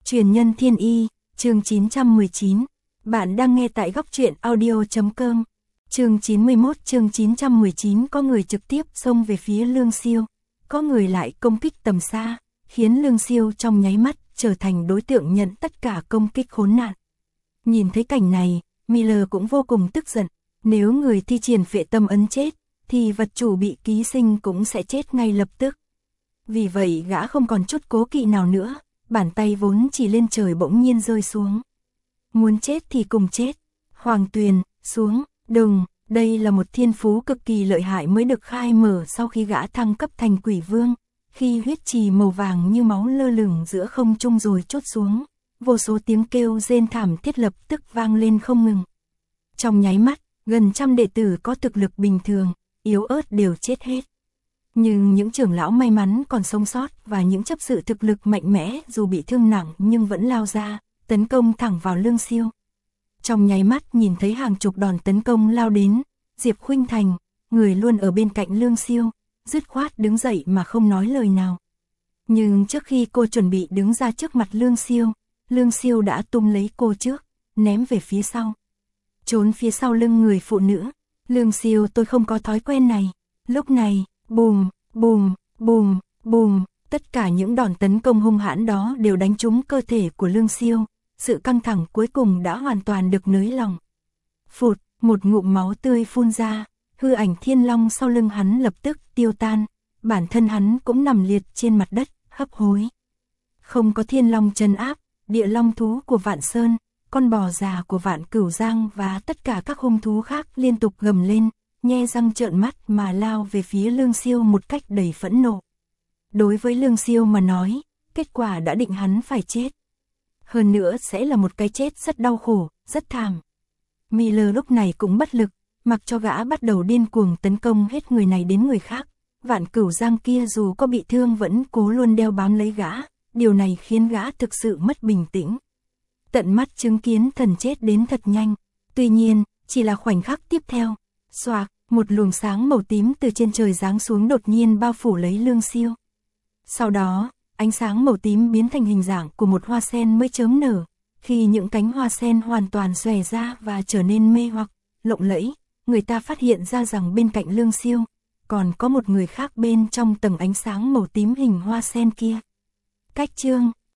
Truyền nhân thiên y, chương 919. Bạn đang nghe tại góc truyện audio.com. Chương 91. Chương 919. Có người trực tiếp xông về phía Lương Siêu, có người lại công kích tầm xa, khiến Lương Siêu trong nháy mắt trở thành đối tượng nhận tất cả công kích khốn nạn. Nhìn thấy cảnh này, Miller cũng vô cùng tức giận. Nếu người thi triển phệ tâm ấn chết, thì vật chủ bị ký sinh cũng sẽ chết ngay lập tức. Vì vậy gã không còn chút cố kỵ nào nữa, bàn tay vốn chỉ lên trời bỗng nhiên rơi xuống. Muốn chết thì cùng chết. Hoàng Tuyền, xuống, đừng, đây là một thiên phú cực kỳ lợi hại mới được khai mở sau khi gã thăng cấp thành quỷ vương. Khi huyết trì màu vàng như máu lơ lửng giữa không trung rồi chốt xuống, vô số tiếng kêu rên thảm thiết lập tức vang lên không ngừng. Trong nháy mắt, gần trăm đệ tử có thực lực bình thường, yếu ớt đều chết hết. Nhưng những trưởng lão may mắn còn sống sót và những chấp sự thực lực mạnh mẽ dù bị thương nặng nhưng vẫn lao ra, tấn công thẳng vào Lương Siêu. Trong nháy mắt nhìn thấy hàng chục đòn tấn công lao đến, Diệp Khuynh Thành, người luôn ở bên cạnh Lương Siêu, dứt khoát đứng dậy mà không nói lời nào. Nhưng trước khi cô chuẩn bị đứng ra trước mặt Lương Siêu đã tung lấy cô trước, ném về phía sau. Trốn phía sau lưng người phụ nữ. Lương Siêu, tôi không có thói quen này. Lúc này, bùm, bùm, bùm, bùm, tất cả những đòn tấn công hung hãn đó đều đánh trúng cơ thể của Lương Siêu. Sự căng thẳng cuối cùng đã hoàn toàn được nới lỏng. Phụt, một ngụm máu tươi phun ra, hư ảnh thiên long sau lưng hắn lập tức tiêu tan, bản thân hắn cũng nằm liệt trên mặt đất, hấp hối. Không có thiên long trấn áp, địa long thú của Vạn Sơn, con bò già của Vạn Cửu Giang và tất cả các hung thú khác liên tục gầm lên, nhe răng trợn mắt mà lao về phía Lương Siêu một cách đầy phẫn nộ. Đối với Lương Siêu mà nói, kết quả đã định hắn phải chết. Hơn nữa sẽ là một cái chết rất đau khổ, rất thảm. Miller lúc này cũng bất lực, mặc cho gã bắt đầu điên cuồng tấn công hết người này đến người khác. Vạn Cửu Giang kia dù có bị thương vẫn cố luôn đeo bám lấy gã, điều này khiến gã thực sự mất bình tĩnh. Tận mắt chứng kiến thần chết đến thật nhanh, tuy nhiên, chỉ là khoảnh khắc tiếp theo. Xoạc, một luồng sáng màu tím từ trên trời giáng xuống đột nhiên bao phủ lấy Lương Siêu. Sau đó, ánh sáng màu tím biến thành hình dạng của một hoa sen mới chớm nở. Khi những cánh hoa sen hoàn toàn xòe ra và trở nên mê hoặc, lộng lẫy, người ta phát hiện ra rằng bên cạnh Lương Siêu, còn có một người khác bên trong tầng ánh sáng màu tím hình hoa sen kia. Cách chương